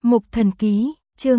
Mục Thần Ký, chương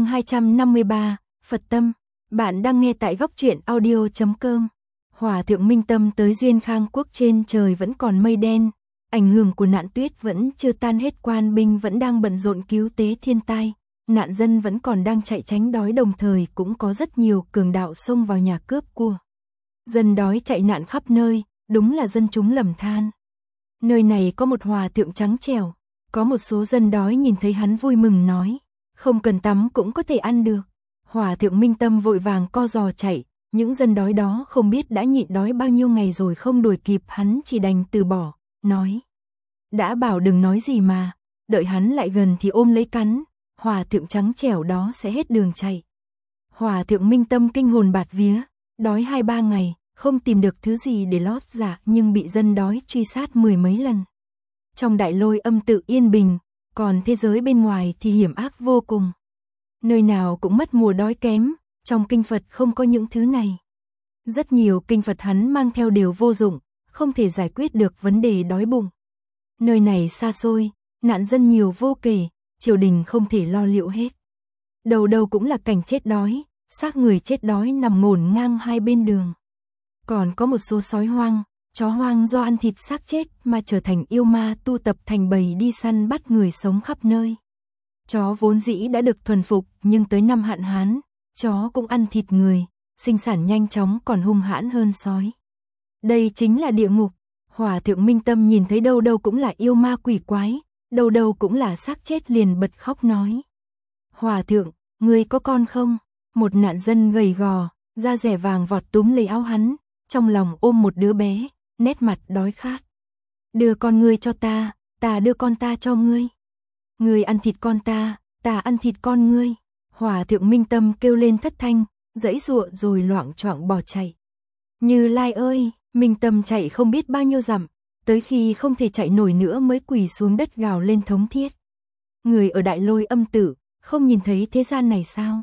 253, Phật Tâm. Bạn đang nghe tại góc truyện audio.com. Hòa thượng Minh Tâm tới Duyên Khang Quốc, trên trời vẫn còn mây đen, ảnh hưởng của nạn tuyết vẫn chưa tan hết, quan binh vẫn đang bận rộn cứu tế thiên tai, nạn dân vẫn còn đang chạy tránh đói, đồng thời cũng có rất nhiều cường đạo xông vào nhà cướp của. Dân đói chạy nạn khắp nơi, đúng là dân chúng lầm than. Nơi này có một hòa thượng trắng trẻo, có một số dân đói nhìn thấy hắn vui mừng nói, không cần tắm cũng có thể ăn được. Hòa thượng Minh Tâm vội vàng co giò chạy, những dân đói đó không biết đã nhịn đói bao nhiêu ngày rồi không đuổi kịp, hắn chỉ đành từ bỏ, nói. Đã bảo đừng nói gì mà, đợi hắn lại gần thì ôm lấy cắn, hòa thượng trắng trẻo đó sẽ hết đường chạy. Hòa thượng Minh Tâm kinh hồn bạt vía, đói 2-3 ngày, không tìm được thứ gì để lót dạ, nhưng bị dân đói truy sát 10 mấy lần. Trong Đại Lôi Âm tự yên bình, còn thế giới bên ngoài thì hiểm ác vô cùng. Nơi nào cũng mất mùa đói kém, trong kinh Phật không có những thứ này. Rất nhiều kinh Phật hắn mang theo đều vô dụng, không thể giải quyết được vấn đề đói bụng. Nơi này xa xôi, nạn dân nhiều vô kể, triều đình không thể lo liệu hết. Đầu đầu cũng là cảnh chết đói, xác người chết đói nằm ngổn ngang hai bên đường. Còn có một số sói hoang, chó hoang do ăn thịt xác chết mà trở thành yêu ma, tu tập thành bầy đi săn bắt người sống khắp nơi. Chó vốn dĩ đã được thuần phục, nhưng tới năm hạn hán, chó cũng ăn thịt người, sinh sản nhanh chóng còn hung hãn hơn sói. Đây chính là địa ngục. Hòa thượng Minh Tâm nhìn thấy đâu đâu cũng là yêu ma quỷ quái, đâu đâu cũng là xác chết, liền bật khóc nói. Hòa thượng, ngươi có con không? Một nạn dân gầy gò, da rẻ vàng vọt túm lấy áo hắn, trong lòng ôm một đứa bé, nét mặt đói khát. Đưa con ngươi cho ta đưa con ta cho ngươi. Ngươi ăn thịt con ta ăn thịt con ngươi. Hòa thượng Minh Tâm kêu lên thất thanh, giãy giụa rồi loạng choạng bỏ chạy. Như Lai ơi, Minh Tâm chạy không biết bao nhiêu dặm, tới khi không thể chạy nổi nữa mới quỳ xuống đất gào lên thống thiết. Người ở Đại Lôi Âm tự, không nhìn thấy thế gian này sao?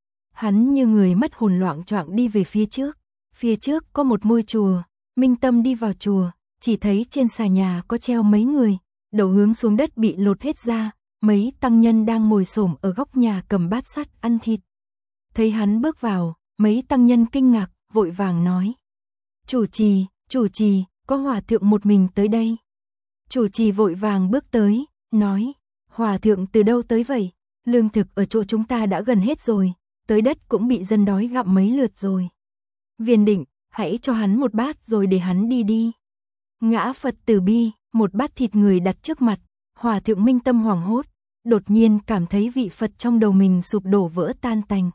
Hắn như người mất hồn loạng choạng đi về phía trước. Phía trước có một ngôi chùa, Minh Tâm đi vào chùa, chỉ thấy trên xà nhà có treo mấy người, đầu hướng xuống đất bị lột hết da, mấy tăng nhân đang ngồi xổm ở góc nhà cầm bát sắt ăn thịt. Thấy hắn bước vào, mấy tăng nhân kinh ngạc, vội vàng nói. Chủ trì, có hòa thượng một mình tới đây. Chủ trì vội vàng bước tới, nói, hòa thượng từ đâu tới vậy? Lương thực ở chỗ chúng ta đã gần hết rồi, tới đất cũng bị dân đói gặm mấy lượt rồi. Viên Định, hãy cho hắn một bát rồi để hắn đi đi. Ngã Phật từ bi, một bát thịt người đặt trước mặt, hòa thượng Minh Tâm hoảng hốt, đột nhiên cảm thấy vị Phật trong đầu mình sụp đổ vỡ tan tành.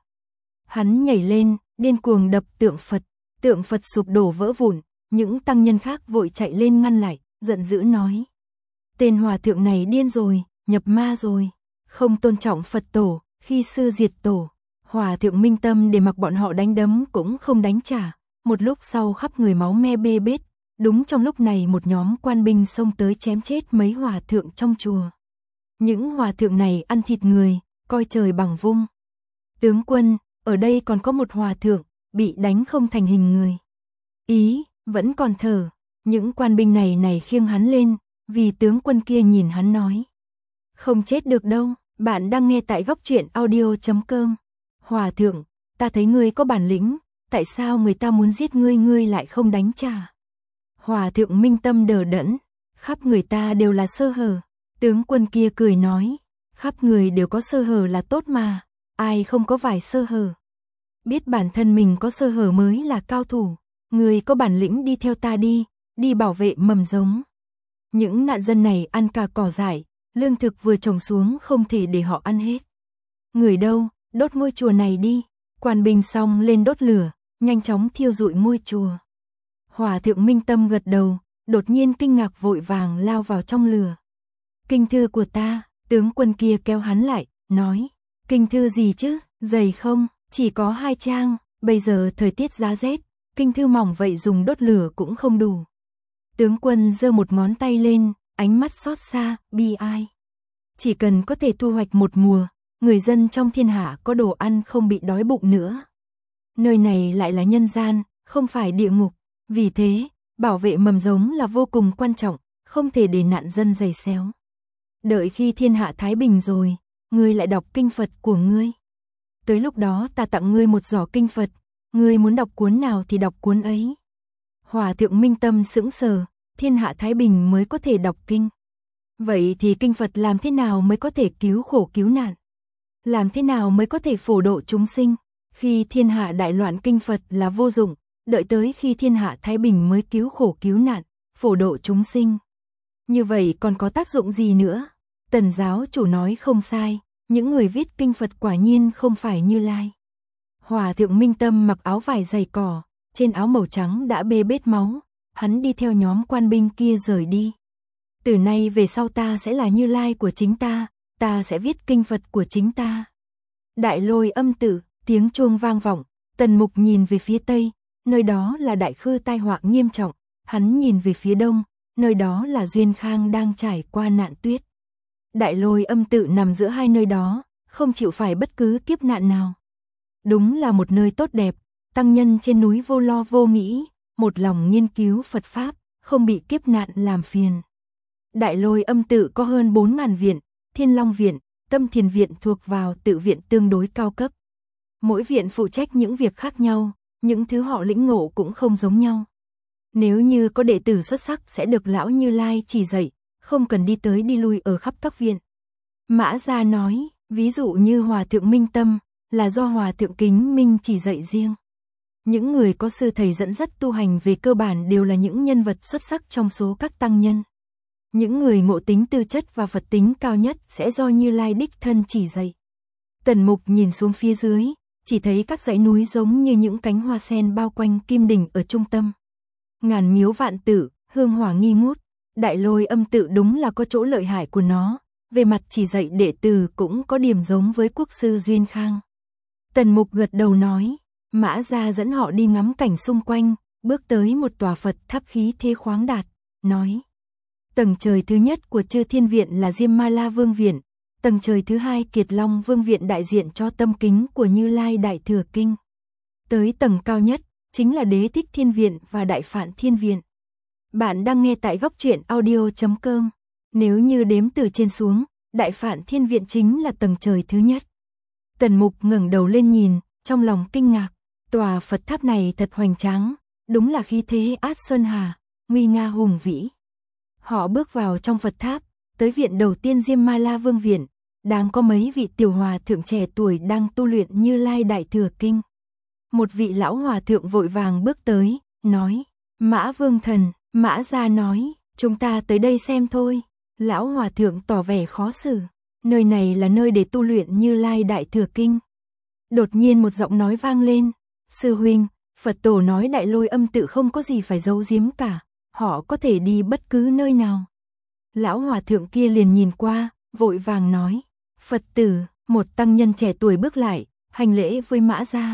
Hắn nhảy lên, điên cuồng đập tượng Phật sụp đổ vỡ vụn, những tăng nhân khác vội chạy lên ngăn lại, giận dữ nói. Tên hòa thượng này điên rồi, nhập ma rồi, không tôn trọng Phật tổ, khi sư diệt tổ. Hòa thượng Minh Tâm để mặc bọn họ đánh đấm cũng không đánh trả, một lúc sau khắp người máu me bê bết, đúng trong lúc này một nhóm quan binh xông tới chém chết mấy hòa thượng trong chùa. Những hòa thượng này ăn thịt người, coi trời bằng vung. Tướng quân, ở đây còn có một hòa thượng, bị đánh không thành hình người. Ý, vẫn còn thở, những quan binh này khiêng hắn lên, vì tướng quân kia nhìn hắn nói. Không chết được đâu, bạn đang nghe tại góc truyện audio.com. Hòa thượng, ta thấy ngươi có bản lĩnh, tại sao người ta muốn giết ngươi lại không đánh trả? Hòa thượng Minh Tâm đờ đẫn, khắp người ta đều là sơ hở. Tướng quân kia cười nói, khắp người đều có sơ hở là tốt mà, ai không có vài sơ hở. Biết bản thân mình có sơ hở mới là cao thủ, ngươi có bản lĩnh đi theo ta đi bảo vệ mầm giống. Những nạn dân này ăn cả cỏ dại, lương thực vừa trồng xuống không thể để họ ăn hết. Người đâu, đốt ngôi chùa này đi. Quan binh xong lên đốt lửa, nhanh chóng thiêu rụi ngôi chùa. Hòa thượng Minh Tâm gật đầu, đột nhiên kinh ngạc vội vàng lao vào trong lửa. Kinh thư của ta, tướng quân kia kéo hắn lại, nói. Kinh thư gì chứ, dày không, chỉ có 2 trang, bây giờ thời tiết giá rét, kinh thư mỏng vậy dùng đốt lửa cũng không đủ. Tướng quân giơ một ngón tay lên, ánh mắt xót xa, bi ai. Chỉ cần có thể thu hoạch một mùa, người dân trong thiên hạ có đồ ăn không bị đói bụng nữa. Nơi này lại là nhân gian, không phải địa ngục, vì thế, bảo vệ mầm giống là vô cùng quan trọng, không thể để nạn dân giày xéo. Đợi khi thiên hạ thái bình rồi, ngươi lại đọc kinh Phật của ngươi. Tới lúc đó ta tặng ngươi một giỏ kinh Phật, ngươi muốn đọc cuốn nào thì đọc cuốn ấy. Hòa thượng Minh Tâm sững sờ, thiên hạ thái bình mới có thể đọc kinh. Vậy thì kinh Phật làm thế nào mới có thể cứu khổ cứu nạn? Làm thế nào mới có thể phổ độ chúng sinh? Khi thiên hạ đại loạn kinh Phật là vô dụng, đợi tới khi thiên hạ thái bình mới cứu khổ cứu nạn, phổ độ chúng sinh. Như vậy còn có tác dụng gì nữa? Tần giáo chủ nói không sai, những người viết kinh Phật quả nhiên không phải Như Lai. Hòa thượng Minh Tâm mặc áo vải dày cỏ, trên áo màu trắng đã bê bết máu, hắn đi theo nhóm quan binh kia rời đi. Từ nay về sau ta sẽ là Như Lai của chính ta sẽ viết kinh Phật của chính ta. Đại Lôi Âm tự, tiếng chuông vang vọng, Tần Mục nhìn về phía tây, nơi đó là Đại Khư tai họa nghiêm trọng, hắn nhìn về phía đông, nơi đó là Duyên Khang đang trải qua nạn tuyết. Đại Lôi Âm tự nằm giữa hai nơi đó, không chịu phải bất cứ kiếp nạn nào. Đúng là một nơi tốt đẹp, tăng nhân trên núi vô lo vô nghĩ, một lòng nghiên cứu Phật Pháp, không bị kiếp nạn làm phiền. Đại Lôi Âm tự có hơn 4.000 viện, Thiên Long viện, Tâm Thiền viện thuộc vào tự viện tương đối cao cấp. Mỗi viện phụ trách những việc khác nhau, những thứ họ lĩnh ngộ cũng không giống nhau. Nếu như có đệ tử xuất sắc sẽ được lão Như Lai chỉ dạy, không cần đi tới đi lui ở khắp các viện. Mã Gia nói, ví dụ như Hòa thượng Minh Tâm, là do Hòa thượng Kính Minh chỉ dạy riêng. Những người có sư thầy dẫn dắt tu hành về cơ bản đều là những nhân vật xuất sắc trong số các tăng nhân. Những người ngộ tính tư chất và Phật tính cao nhất sẽ do Như Lai đích thân chỉ dạy. Tần Mục nhìn xuống phía dưới, chỉ thấy các dãy núi giống như những cánh hoa sen bao quanh kim đỉnh ở trung tâm. Ngàn miếu vạn tự, hương hỏa nghi ngút, Đại Lôi Âm tự đúng là có chỗ lợi hại của nó, về mặt chỉ dạy đệ tử cũng có điểm giống với quốc sư Duyên Khang. Tần Mục gật đầu nói, Mã Gia dẫn họ đi ngắm cảnh xung quanh, bước tới một tòa Phật tháp khí thế khoáng đạt, nói. Tầng trời thứ nhất của Chư Thiên Viện là Diêm Ma La Vương Viện, tầng trời thứ hai Kiệt Long Vương Viện đại diện cho tâm kính của Như Lai Đại Thừa Kinh. Tới tầng cao nhất, chính là Đế Thích Thiên Viện và Đại Phạn Thiên Viện. Bạn đang nghe tại góc truyện audio.com. Nếu như đếm từ trên xuống, Đại Phạn Thiên Viện chính là tầng trời thứ nhất. Tần Mục ngẩng đầu lên nhìn, trong lòng kinh ngạc, tòa Phật tháp này thật hoành tráng, đúng là khí thế át sơn hà, nguy nga hùng vĩ. Họ bước vào trong Phật tháp, tới viện đầu tiên Diêm Ma La Vương Viện, đang có mấy vị tiểu hòa thượng trẻ tuổi đang tu luyện Như Lai Đại Thừa Kinh. Một vị lão hòa thượng vội vàng bước tới, nói, Mã Vương Thần, Mã Gia nói, chúng ta tới đây xem thôi. Lão hòa thượng tỏ vẻ khó xử, nơi này là nơi để tu luyện Như Lai Đại Thừa Kinh. Đột nhiên một giọng nói vang lên, sư huynh, Phật tổ nói Đại Lôi Âm tự không có gì phải giấu giếm cả, họ có thể đi bất cứ nơi nào. Lão hòa thượng kia liền nhìn qua, vội vàng nói, Phật tử, một tăng nhân trẻ tuổi bước lại, hành lễ với Mã Gia.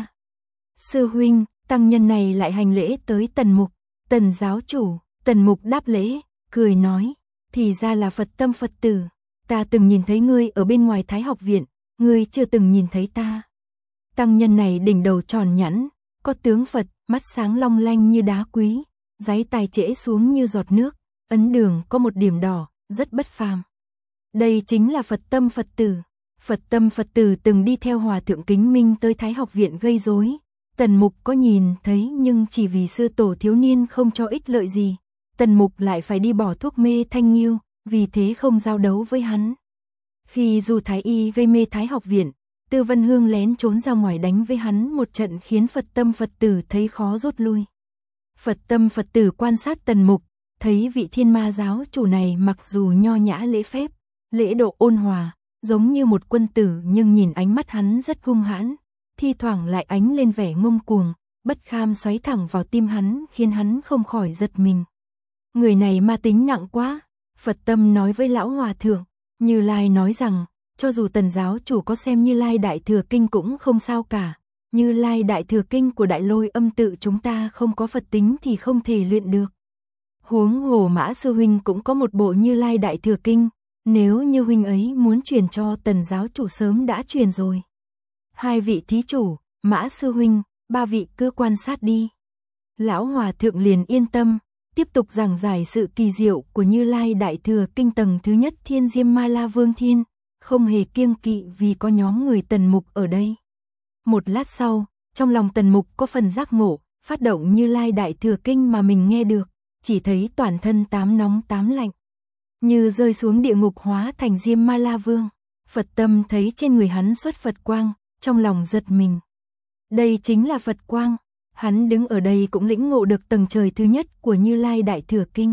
Sư huynh, tăng nhân này lại hành lễ tới Tần Mục, Tần giáo chủ. Tần Mục đáp lễ, cười nói, thì ra là Phật tâm Phật tử, ta từng nhìn thấy ngươi ở bên ngoài Thái học viện, ngươi chưa từng nhìn thấy ta. Tăng nhân này đỉnh đầu tròn nhẵn, có tướng Phật, mắt sáng long lanh như đá quý, dáy tài trễ xuống như giọt nước, ấn đường có một điểm đỏ, rất bất phàm. Đây chính là Phật tâm Phật tử. Phật tâm Phật tử từng đi theo Hòa thượng Kính Minh tới Thái học viện gây rối. Tần Mục có nhìn thấy nhưng chỉ vì sư tổ thiếu niên không cho ích lợi gì, Tần Mục lại phải đi bỏ thuốc mê thanh nghiêu, vì thế không giao đấu với hắn. Khi Du Thái Y gây mê Thái học viện, Tư Vân Hương lén trốn ra ngoài đánh với hắn một trận khiến Phật tâm Phật tử thấy khó rút lui. Phật tâm Phật tử quan sát Tần Mục, thấy vị Thiên Ma giáo chủ này mặc dù nho nhã lễ phép, lễ độ ôn hòa, giống như một quân tử nhưng nhìn ánh mắt hắn rất hung hãn, thi thoảng lại ánh lên vẻ ngông cuồng, bất kham xoáy thẳng vào tim hắn khiến hắn không khỏi giật mình. Người này ma tính nặng quá, Phật tâm nói với lão hòa thượng. Như Lai nói rằng, cho dù Tần giáo chủ có xem Như Lai Đại Thừa Kinh cũng không sao cả. Như Lai Đại Thừa Kinh của Đại Lôi Âm tự chúng ta không có Phật tính thì không thể luyện được. Huống hồ Mã sư huynh cũng có một bộ Như Lai Đại Thừa Kinh, nếu như huynh ấy muốn truyền cho Tần giáo chủ sớm đã truyền rồi. Hai vị thí chủ, Mã sư huynh, ba vị cứ quan sát đi. Lão hòa thượng liền yên tâm, tiếp tục giảng giải sự kỳ diệu của Như Lai Đại Thừa Kinh tầng thứ nhất Thiên Diêm Ma La Vương Thiên, không hề kiêng kỵ vì có nhóm người Tần Mục ở đây. Một lát sau, trong lòng Tần Mục có phần giác ngộ, phát động Như Lai Đại Thừa Kinh mà mình nghe được, chỉ thấy toàn thân 8 nóng 8 lạnh, như rơi xuống địa ngục hóa thành Diêm Ma La Vương. Phật Tâm thấy trên người hắn xuất Phật quang, trong lòng giật mình. Đây chính là Phật quang, hắn đứng ở đây cũng lĩnh ngộ được tầng trời thứ nhất của Như Lai Đại Thừa Kinh.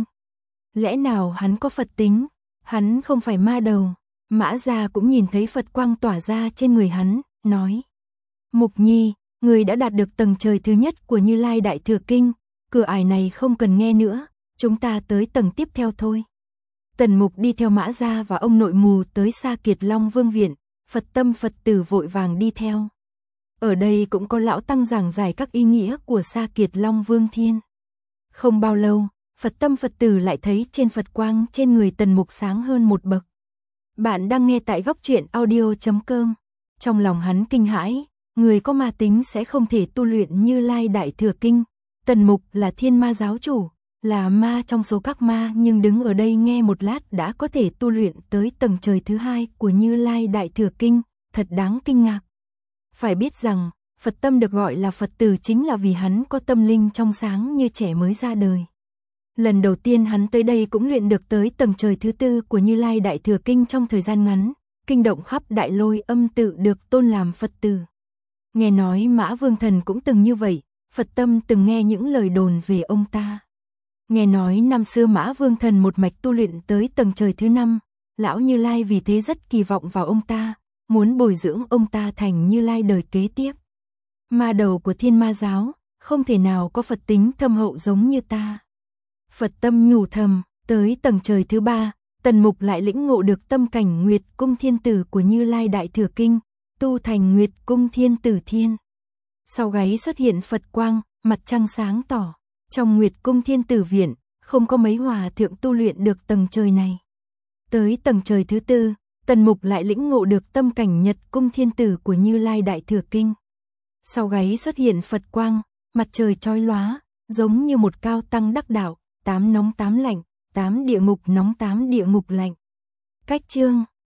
Lẽ nào hắn có Phật tính, hắn không phải ma đầu. Mã Gia cũng nhìn thấy Phật quang tỏa ra trên người hắn, nói: Mục Nhi, người đã đạt được tầng trời thứ nhất của Như Lai Đại Thừa Kinh, cửa ải này không cần nghe nữa, chúng ta tới tầng tiếp theo thôi. Tần Mục đi theo Mã Gia và ông nội mù tới Sa Kiệt Long Vương Viện, Phật Tâm Phật tử vội vàng đi theo. Ở đây cũng có lão tăng giảng giải các ý nghĩa của Sa Kiệt Long Vương Thiên. Không bao lâu, Phật Tâm Phật tử lại thấy trên Phật quang trên người Tần Mục sáng hơn một bậc. Bạn đang nghe tại góc truyện audio.com. Trong lòng hắn kinh hãi, người có ma tính sẽ không thể tu luyện Như Lai Đại Thừa Kinh. Tần Mục là thiên ma giáo chủ, là ma trong số các ma, nhưng đứng ở đây nghe một lát đã có thể tu luyện tới tầng trời thứ hai của Như Lai Đại Thừa Kinh, thật đáng kinh ngạc. Phải biết rằng, Phật Tâm được gọi là Phật tử chính là vì hắn có tâm linh trong sáng như trẻ mới ra đời. Lần đầu tiên hắn tới đây cũng luyện được tới tầng trời thứ tư của Như Lai Đại Thừa Kinh trong thời gian ngắn, kinh động khắp Đại Lôi Âm tự được tôn làm Phật tử. Nghe nói Mã Vương Thần cũng từng như vậy, Phật Tâm từng nghe những lời đồn về ông ta. Nghe nói năm xưa Mã Vương Thần một mạch tu luyện tới tầng trời thứ 5, lão Như Lai vì thế rất kỳ vọng vào ông ta, muốn bồi dưỡng ông ta thành Như Lai đời kế tiếp. Ma đầu của Thiên Ma giáo, không thể nào có Phật tính thâm hậu giống như ta. Phật Tâm nhủ thầm, tới tầng trời thứ 3, Tần Mục lại lĩnh ngộ được tâm cảnh Nguyệt Cung Thiên Tử của Như Lai Đại Thừa Kinh, tu thành Nguyệt Cung Thiên Tử Thiên. Sau gáy xuất hiện Phật quang, mặt trăng sáng tỏ. Trong Nguyệt Cung Thiên Tử Viện, không có mấy hòa thượng tu luyện được tầng trời này. Tới tầng trời thứ 4, Tần Mục lại lĩnh ngộ được tâm cảnh Nhật Cung Thiên Tử của Như Lai Đại Thừa Kinh. Sau gáy xuất hiện Phật quang, mặt trời chói lóa, giống như một cao tăng đắc đạo, 8 nóng 8 lạnh, 8 địa ngục nóng 8 địa ngục lạnh. Cách chương